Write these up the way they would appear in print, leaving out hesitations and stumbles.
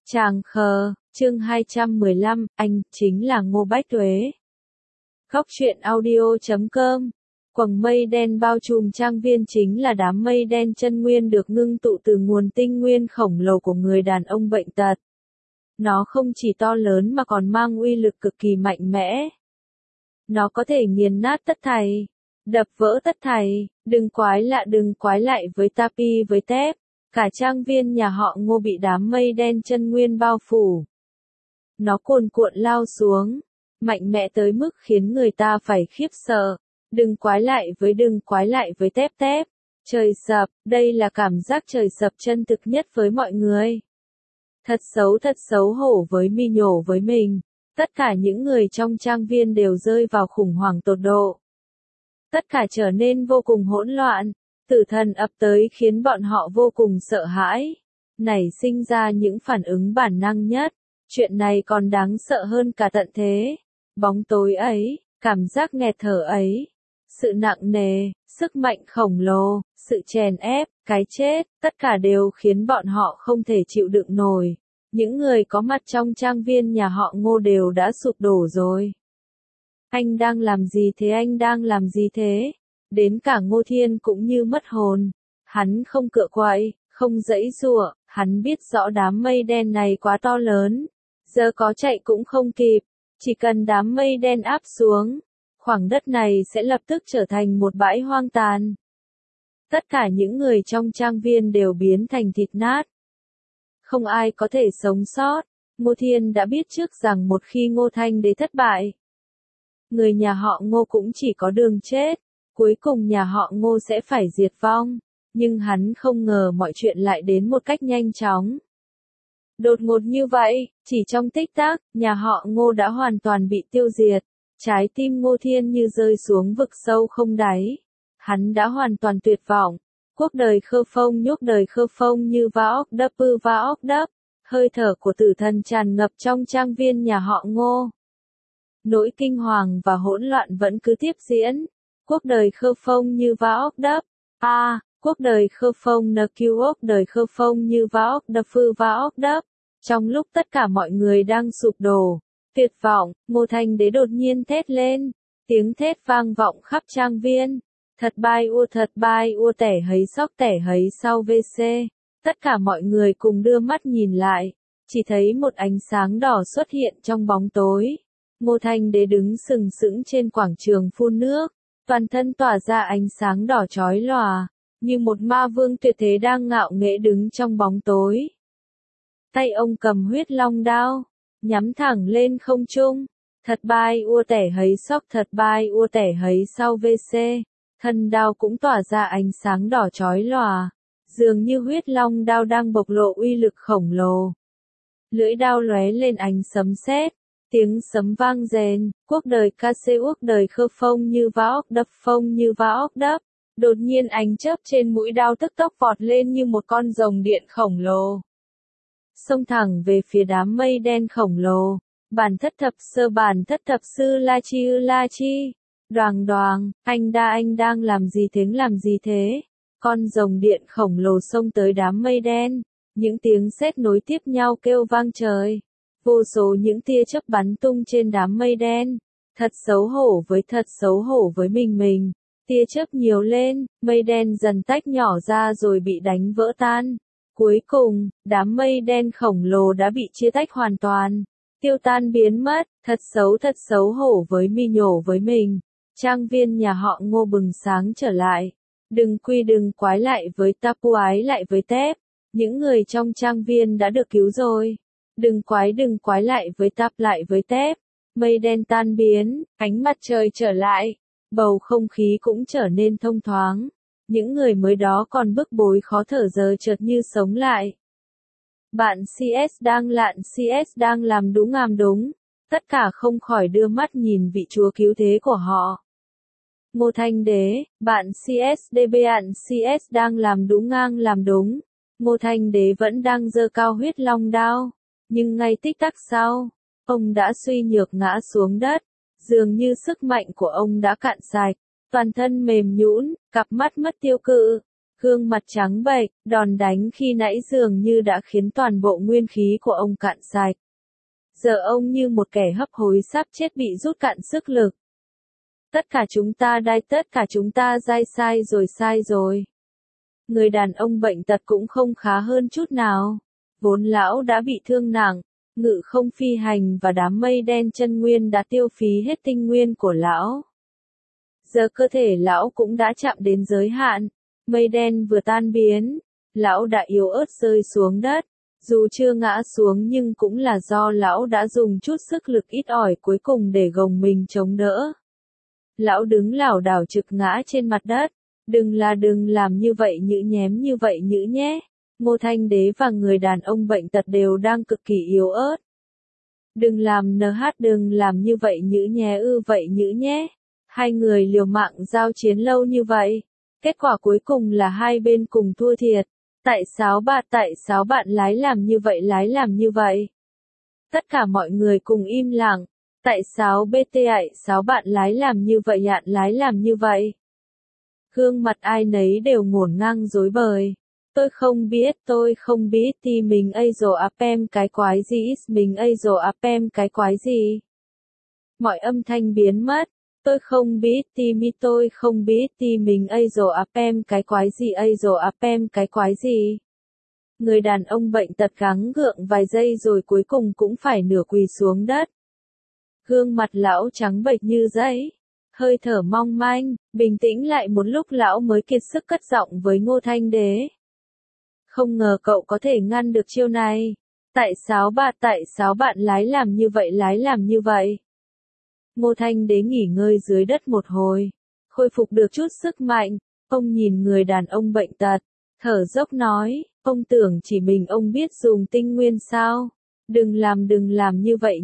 Tràng khờ, chương 215, anh chính là Ngô Bách Tuế. Góc truyện audio.com. Quầng mây đen bao trùm trang viên chính là đám mây đen chân nguyên được ngưng tụ từ nguồn tinh nguyên khổng lồ của người đàn ông bệnh tật. Nó không chỉ to lớn mà còn mang uy lực cực kỳ mạnh mẽ. Nó có thể nghiền nát tất thảy, đập vỡ tất thảy, đừng quái lại với tapi với tép. Cả trang viên nhà họ Ngô bị đám mây đen chân nguyên bao phủ. Nó cuồn cuộn lao xuống, mạnh mẽ tới mức khiến người ta phải khiếp sợ. Đừng quái lại với tép tép. Trời sập, đây là cảm giác trời sập chân thực nhất với mọi người. Thật xấu hổ với mi nhổ với mình. Tất cả những người trong trang viên đều rơi vào khủng hoảng tột độ. Tất cả trở nên vô cùng hỗn loạn. Tử thần ập tới khiến bọn họ vô cùng sợ hãi, nảy sinh ra những phản ứng bản năng nhất. Chuyện này còn đáng sợ hơn cả tận thế. Bóng tối ấy, cảm giác nghẹt thở ấy, sự nặng nề, sức mạnh khổng lồ, sự chèn ép, cái chết, tất cả đều khiến bọn họ không thể chịu đựng nổi. Những người có mặt trong trang viên nhà họ Ngô đều đã sụp đổ rồi. Anh đang làm gì thế? Đến cả Ngô Thiên cũng như mất hồn. Hắn không cựa quậy, không giãy giụa, hắn biết rõ đám mây đen này quá to lớn. Giờ có chạy cũng không kịp, chỉ cần đám mây đen áp xuống, khoảng đất này sẽ lập tức trở thành một bãi hoang tàn. Tất cả những người trong trang viên đều biến thành thịt nát. Không ai có thể sống sót. Ngô Thiên đã biết trước rằng một khi Ngô Thanh Đế thất bại, người nhà họ Ngô cũng chỉ có đường chết. Cuối cùng nhà họ Ngô sẽ phải diệt vong, nhưng hắn không ngờ mọi chuyện lại đến một cách nhanh chóng. Đột ngột như vậy, chỉ trong tích tắc, nhà họ Ngô đã hoàn toàn bị tiêu diệt. Trái tim Ngô Thiên như rơi xuống vực sâu không đáy. Hắn đã hoàn toàn tuyệt vọng. Cuộc đời khơ phong như va óc đắp. Hơi thở của tử thần tràn ngập trong trang viên nhà họ Ngô. Nỗi kinh hoàng và hỗn loạn vẫn cứ tiếp diễn. Cuộc đời khơ phong như va óc đắp. Cuộc đời khơ phong đời khơ phong như va óc đắp. Trong lúc tất cả mọi người đang sụp đổ, tuyệt vọng, Ngô Thanh Đế đột nhiên thét lên. Tiếng thét vang vọng khắp trang viên. Thật bai ua tẻ hấy sau WC. Tất cả mọi người cùng đưa mắt nhìn lại. Chỉ thấy một ánh sáng đỏ xuất hiện trong bóng tối. Ngô Thanh Đế đứng sừng sững trên quảng trường phun nước. Toàn thân tỏa ra ánh sáng đỏ chói lòa, như một ma vương tuyệt thế đang ngạo nghễ đứng trong bóng tối. Tay ông cầm huyết long đao, nhắm thẳng lên không trung. Thật bai ua tẻ hấy sau WC. Thân đao cũng tỏa ra ánh sáng đỏ chói lòa, dường như huyết long đao đang bộc lộ uy lực khổng lồ. Lưỡi đao lóe lên ánh sấm sét. Tiếng sấm vang rền, cuộc đời khơ phong như va óc đắp. Đột nhiên ánh chớp trên mũi đao tức tốc vọt lên như một con rồng điện khổng lồ. Xông thẳng về phía đám mây đen khổng lồ. Bản thất thập sư la chi. Đoàng, anh đang làm gì thế? Con rồng điện khổng lồ xông tới đám mây đen. Những tiếng sét nối tiếp nhau kêu vang trời. Vô số những tia chớp bắn tung trên đám mây đen. Thật xấu hổ với mình. Tia chớp nhiều lên, mây đen dần tách nhỏ ra rồi bị đánh vỡ tan. Cuối cùng, đám mây đen khổng lồ đã bị chia tách hoàn toàn. Tiêu tan biến mất, thật xấu hổ với mi nhổ với mình. Trang viên nhà họ Ngô bừng sáng trở lại. Đừng quái lại với tapu ái lại với tép. Những người trong trang viên đã được cứu rồi. Đừng quái lại với tap lại với tép. Mây đen tan biến, ánh mặt trời trở lại. Bầu không khí cũng trở nên thông thoáng. Những người mới đó còn bức bối khó thở giờ chợt như sống lại. Bạn CS đang làm đúng. Tất cả không khỏi đưa mắt nhìn vị chúa cứu thế của họ. Ngô Thanh Đế, bạn CS đang làm đúng. Ngô Thanh Đế vẫn đang giơ cao huyết long đao. Nhưng ngay tích tắc sau, ông đã suy nhược ngã xuống đất. Dường như sức mạnh của ông đã cạn sạch. Toàn thân mềm nhũn, cặp mắt mất tiêu cự. Gương mặt trắng bệch, đòn đánh khi nãy dường như đã khiến toàn bộ nguyên khí của ông cạn sạch. Giờ ông như một kẻ hấp hối sắp chết bị rút cạn sức lực. Tất cả chúng ta sai rồi. Người đàn ông bệnh tật cũng không khá hơn chút nào. Vốn lão đã bị thương nặng, ngự không phi hành và đám mây đen chân nguyên đã tiêu phí hết tinh nguyên của lão. Giờ cơ thể lão cũng đã chạm đến giới hạn, mây đen vừa tan biến, lão đã yếu ớt rơi xuống đất. Dù chưa ngã xuống nhưng cũng là do lão đã dùng chút sức lực ít ỏi cuối cùng để gồng mình chống đỡ. Lão đứng lảo đảo trực ngã trên mặt đất. Đừng làm như vậy nhé. Ngô Thanh Đế và người đàn ông bệnh tật đều đang cực kỳ yếu ớt. Đừng làm như vậy nhé. Hai người liều mạng giao chiến lâu như vậy. Kết quả cuối cùng là hai bên cùng thua thiệt. Tại sao bạn lái làm như vậy? Tất cả mọi người cùng im lặng. Tại sao bạn lái làm như vậy? Gương mặt ai nấy đều ngổn ngang rối bời. Tôi không biết thì mình apem cái quái gì. Mọi âm thanh biến mất. Tôi không biết thì mình apem cái quái gì. Người đàn ông bệnh tật gắng gượng vài giây rồi cuối cùng cũng phải nửa quỳ xuống đất. Gương mặt lão trắng bệch như giấy, hơi thở mong manh, bình tĩnh lại một lúc lão mới kiệt sức cất giọng với Ngô Thanh Đế. Không ngờ cậu có thể ngăn được chiêu này. Tại sao bạn lái làm như vậy? Ngô Thanh Đế nghỉ ngơi dưới đất một hồi, khôi phục được chút sức mạnh, ông nhìn người đàn ông bệnh tật, thở dốc nói, ông tưởng chỉ mình ông biết dùng tinh nguyên sao? Đừng làm như vậy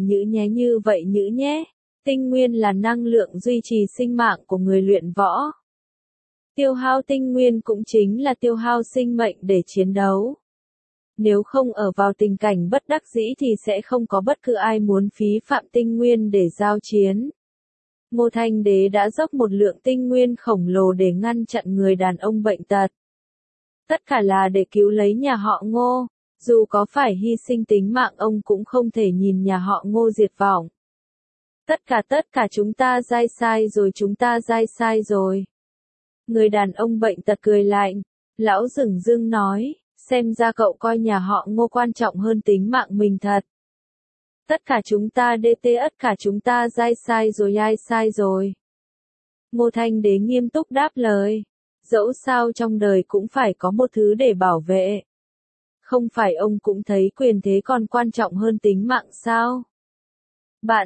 nhé. Tinh nguyên là năng lượng duy trì sinh mạng của người luyện võ. Tiêu hao tinh nguyên cũng chính là tiêu hao sinh mệnh để chiến đấu. Nếu không ở vào tình cảnh bất đắc dĩ thì sẽ không có bất cứ ai muốn phí phạm tinh nguyên để giao chiến. Ngô Thanh Đế đã dốc một lượng tinh nguyên khổng lồ để ngăn chặn người đàn ông bệnh tật. Tất cả là để cứu lấy nhà họ Ngô. Dù có phải hy sinh tính mạng ông cũng không thể nhìn nhà họ Ngô diệt vong. Tất cả chúng ta sai rồi. Người đàn ông bệnh tật cười lạnh. Lão dửng dưng nói, xem ra cậu coi nhà họ Ngô quan trọng hơn tính mạng mình thật. Tất cả chúng ta sai rồi. Ngô Thanh Đế nghiêm túc đáp lời. Dẫu sao trong đời cũng phải có một thứ để bảo vệ. Không phải ông cũng thấy quyền thế còn quan trọng hơn tính mạng sao? Bạn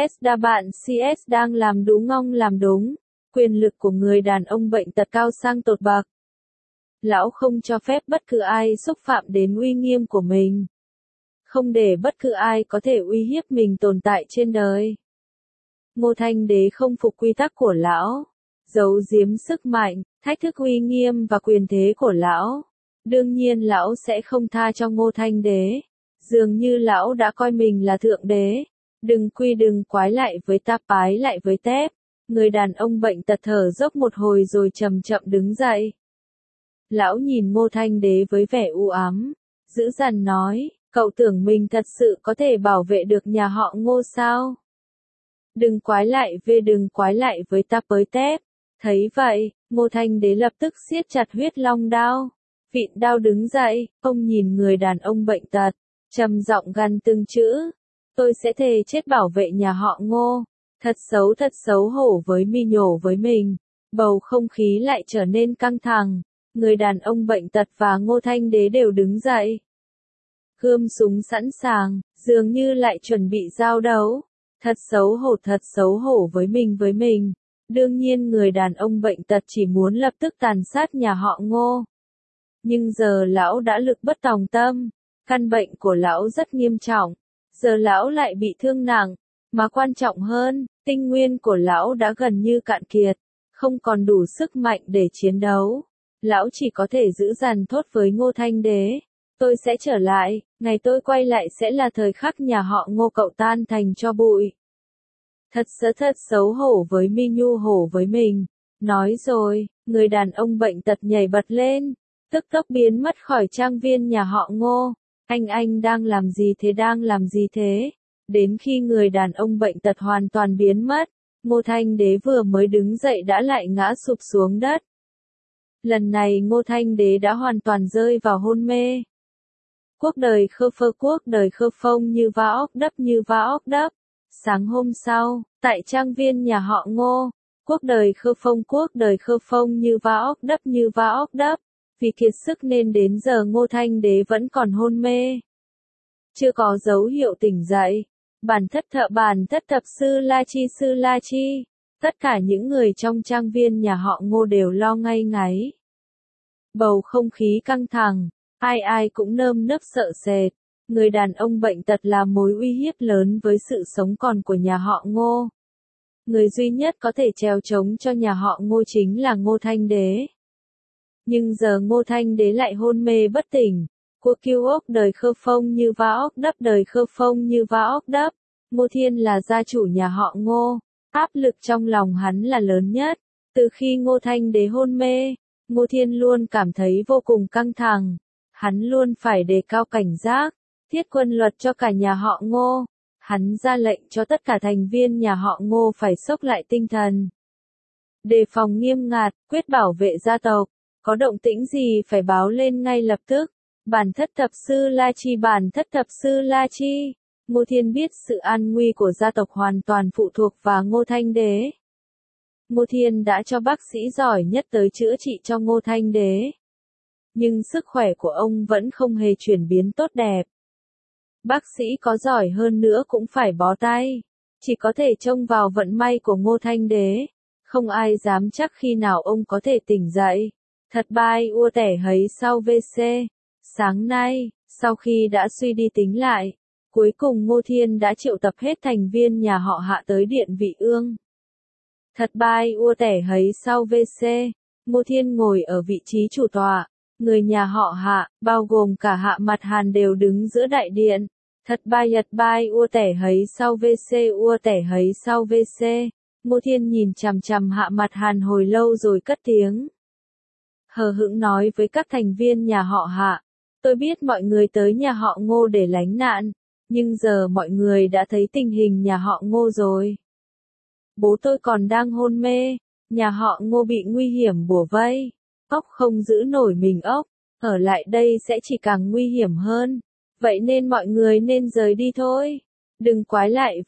CS đang làm đúng. Quyền lực của người đàn ông bệnh tật cao sang tột bậc. Lão không cho phép bất cứ ai xúc phạm đến uy nghiêm của mình. Không để bất cứ ai có thể uy hiếp mình tồn tại trên đời. Ngô Thanh Đế không phục quy tắc của lão. Giấu giếm sức mạnh, thách thức uy nghiêm và quyền thế của lão. Đương nhiên lão sẽ không tha cho Ngô Thanh Đế. Dường như lão đã coi mình là thượng đế. Đừng quái lại với ta pái lại với tép. Người đàn ông bệnh tật thở dốc một hồi rồi chậm chậm đứng dậy. Lão nhìn Ngô Thanh Đế với vẻ u ám. Dữ dằn nói, cậu tưởng mình thật sự có thể bảo vệ được nhà họ Ngô sao? Đừng quái lại với ta pới tép. Thấy vậy, Ngô Thanh Đế lập tức siết chặt huyết long đao. Vịn đao đứng dậy, ông nhìn người đàn ông bệnh tật, trầm giọng gằn từng chữ. Tôi sẽ thề chết bảo vệ nhà họ Ngô. Thật xấu hổ với nhổ với mình. Bầu không khí lại trở nên căng thẳng. Người đàn ông bệnh tật và Ngô Thanh Đế đều đứng dậy. Gươm súng sẵn sàng, dường như lại chuẩn bị giao đấu. Thật xấu hổ với mình. Đương nhiên người đàn ông bệnh tật chỉ muốn lập tức tàn sát nhà họ Ngô. Nhưng giờ lão đã lực bất tòng tâm. Căn bệnh của lão rất nghiêm trọng. Giờ lão lại bị thương nặng. Mà quan trọng hơn, tinh nguyên của lão đã gần như cạn kiệt. Không còn đủ sức mạnh để chiến đấu. Lão chỉ có thể giữ dằn thốt với Ngô Thanh Đế. Tôi sẽ trở lại, ngày tôi quay lại sẽ là thời khắc nhà họ Ngô cậu tan thành tro bụi. Thật xấu hổ với hổ với mình. Nói rồi, người đàn ông bệnh tật nhảy bật lên, tức tốc biến mất khỏi trang viên nhà họ Ngô. Anh đang làm gì thế, đang làm gì thế? Đến khi người đàn ông bệnh tật hoàn toàn biến mất, Ngô Thanh Đế vừa mới đứng dậy đã lại ngã sụp xuống đất. Lần này Ngô Thanh Đế đã hoàn toàn rơi vào hôn mê. Cuộc đời khơ phơ, cuộc đời khơ phông như va óc đắp, như va óc đắp. Sáng hôm sau, tại trang viên nhà họ Ngô, cuộc đời khơ phông, cuộc đời khơ phông như va óc đắp, như va óc đắp. Vì kiệt sức nên đến giờ Ngô Thanh Đế vẫn còn hôn mê. Chưa có dấu hiệu tỉnh dậy. Bản thất thập sư La Chi. Tất cả những người trong trang viên nhà họ Ngô đều lo ngay ngáy. Bầu không khí căng thẳng, ai cũng nơm nớp sợ sệt. Người đàn ông bệnh tật là mối uy hiếp lớn với sự sống còn của nhà họ Ngô. Người duy nhất có thể trèo trống cho nhà họ Ngô chính là Ngô Thanh Đế. Nhưng giờ Ngô Thanh Đế lại hôn mê bất tỉnh. Cuộc kiêu ốc đời khơ phông như va óc đắp, đời khơ phông như va óc đắp. Ngô Thiên là gia chủ nhà họ Ngô. Áp lực trong lòng hắn là lớn nhất. Từ khi Ngô Thanh Đế hôn mê, Ngô Thiên luôn cảm thấy vô cùng căng thẳng. Hắn luôn phải đề cao cảnh giác, thiết quân luật cho cả nhà họ Ngô. Hắn ra lệnh cho tất cả thành viên nhà họ Ngô phải xốc lại tinh thần. Đề phòng nghiêm ngặt, quyết bảo vệ gia tộc. Có động tĩnh gì phải báo lên ngay lập tức. Bản thất thập sư La Chi, bản thất thập sư La Chi. Ngô Thiên biết sự an nguy của gia tộc hoàn toàn phụ thuộc vào Ngô Thanh Đế. Ngô Thiên đã cho bác sĩ giỏi nhất tới chữa trị cho Ngô Thanh Đế. Nhưng sức khỏe của ông vẫn không hề chuyển biến tốt đẹp. Bác sĩ có giỏi hơn nữa cũng phải bó tay. Chỉ có thể trông vào vận may của Ngô Thanh Đế. Không ai dám chắc khi nào ông có thể tỉnh dậy. Thật bai ua tẻ hấy sau VC. Sáng nay, sau khi đã suy đi tính lại, cuối cùng Ngô Thiên đã triệu tập hết thành viên nhà họ Hạ tới Điện Vị Ương. Thật bai ua tẻ hấy sau VC. Ngô Thiên ngồi ở vị trí chủ tọa. Người nhà họ Hạ, bao gồm cả Hạ Mặt Hàn đều đứng giữa đại điện. Thật bai ua tẻ hấy sau VC, ua tẻ hấy sau VC. Ngô Thiên nhìn chằm chằm Hạ Mặt Hàn hồi lâu rồi cất tiếng. Hờ hững nói với các thành viên nhà họ Hạ. Tôi biết mọi người tới nhà họ Ngô để lánh nạn, nhưng giờ mọi người đã thấy tình hình nhà họ Ngô rồi. Bố tôi còn đang hôn mê, nhà họ Ngô bị nguy hiểm bủa vây. Ốc không giữ nổi mình ốc, ở lại đây sẽ chỉ càng nguy hiểm hơn. Vậy nên mọi người nên rời đi thôi. Đừng quái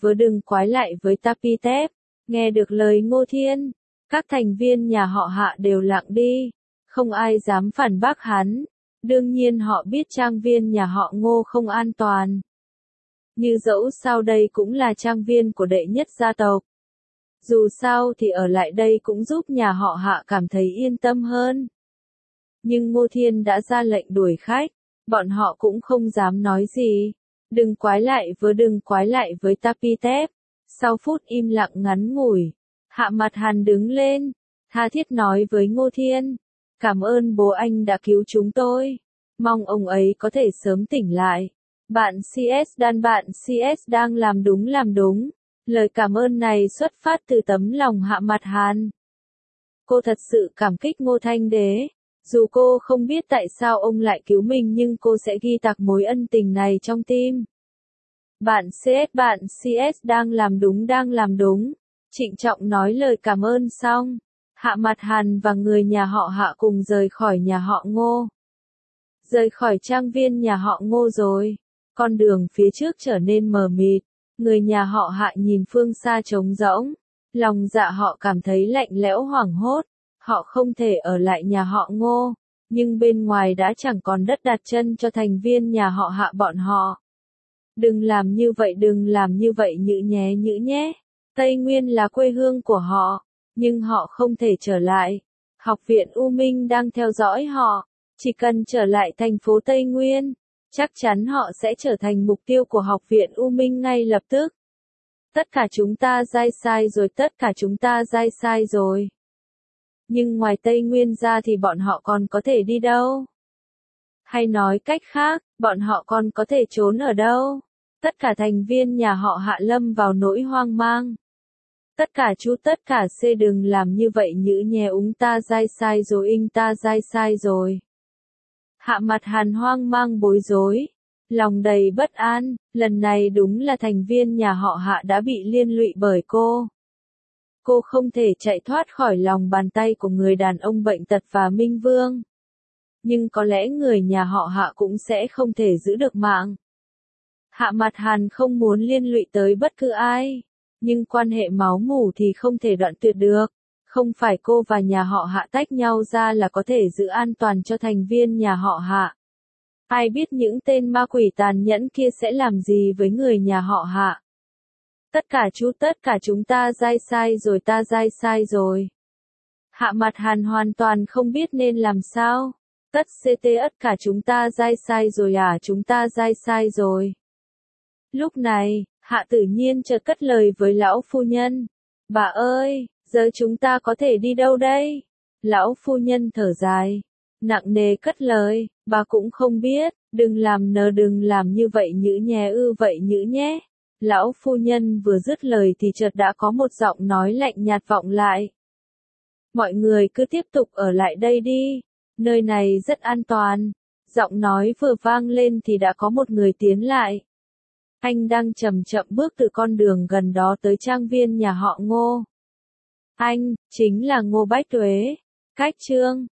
lại với Tapitep. Nghe được lời Ngô Thiên, các thành viên nhà họ Hạ đều lặng đi. Không ai dám phản bác hắn. Đương nhiên họ biết trang viên nhà họ Ngô không an toàn. Như dẫu sao đây cũng là trang viên của đệ nhất gia tộc. Dù sao thì ở lại đây cũng giúp nhà họ Hạ cảm thấy yên tâm hơn. Nhưng Ngô Thiên đã ra lệnh đuổi khách, bọn họ cũng không dám nói gì. Đừng quái lại với Tapitep. Sau phút im lặng ngắn ngủi, Hạ Mặt Hàn đứng lên, tha thiết nói với Ngô Thiên. Cảm ơn bố anh đã cứu chúng tôi. Mong ông ấy có thể sớm tỉnh lại. Bạn CS đang làm đúng. Lời cảm ơn này xuất phát từ tấm lòng Hạ Mặt Hàn. Cô thật sự cảm kích Ngô Thanh Đế. Dù cô không biết tại sao ông lại cứu mình nhưng cô sẽ ghi tạc mối ân tình này trong tim. Bạn CS đang làm đúng. Trịnh trọng nói lời cảm ơn xong. Hạ Mặt Hàn và người nhà họ Hạ cùng rời khỏi nhà họ Ngô. Rời khỏi trang viên nhà họ Ngô rồi. Con đường phía trước trở nên mờ mịt. Người nhà họ Hạ nhìn phương xa trống rỗng. Lòng dạ họ cảm thấy lạnh lẽo hoảng hốt. Họ không thể ở lại nhà họ Ngô. Nhưng bên ngoài đã chẳng còn đất đặt chân cho thành viên nhà họ Hạ bọn họ. Đừng làm như vậy nhữ nhé. Tây Nguyên là quê hương của họ. Nhưng họ không thể trở lại. Học viện U Minh đang theo dõi họ. Chỉ cần trở lại thành phố Tây Nguyên, chắc chắn họ sẽ trở thành mục tiêu của học viện U Minh ngay lập tức. Tất cả chúng ta sai rồi. Nhưng ngoài Tây Nguyên ra thì bọn họ còn có thể đi đâu? Hay nói cách khác, bọn họ còn có thể trốn ở đâu? Tất cả thành viên nhà họ Hạ lâm vào nỗi hoang mang. Tất cả C đừng làm như vậy nhữ nhé, úng ta dai sai rồi, inh ta dai sai rồi. Hạ Mặt Hàn hoang mang bối rối, lòng đầy bất an, lần này đúng là thành viên nhà họ Hạ đã bị liên lụy bởi cô. Cô không thể chạy thoát khỏi lòng bàn tay của người đàn ông bệnh tật và Minh Vương. Nhưng có lẽ người nhà họ Hạ cũng sẽ không thể giữ được mạng. Hạ Mặt Hàn không muốn liên lụy tới bất cứ ai, nhưng quan hệ máu mủ thì không thể đoạn tuyệt được. Không phải cô và nhà họ Hạ tách nhau ra là có thể giữ an toàn cho thành viên nhà họ Hạ. Ai biết những tên ma quỷ tàn nhẫn kia sẽ làm gì với người nhà họ Hạ. Tất cả chúng ta dai sai rồi, ta dai sai rồi. Hạ Mặt Hàn hoàn toàn không biết nên làm sao. Tất cả chúng ta dai sai rồi à, chúng ta dai sai rồi. Lúc này, Hạ Tử Nhiên chợt cất lời với lão phu nhân. Bà ơi, giờ chúng ta có thể đi đâu đây? Lão phu nhân thở dài, nặng nề cất lời, bà cũng không biết, đừng làm như vậy nhữ nhé, vậy nhữ nhé. Lão phu nhân vừa dứt lời thì chợt đã có một giọng nói lạnh nhạt vọng lại. Mọi người cứ tiếp tục ở lại đây đi, nơi này rất an toàn. Giọng nói vừa vang lên thì đã có một người tiến lại. Anh đang chậm chậm bước từ con đường gần đó tới trang viên nhà họ Ngô. Anh, chính là Ngô Bách Tuế. Cách chương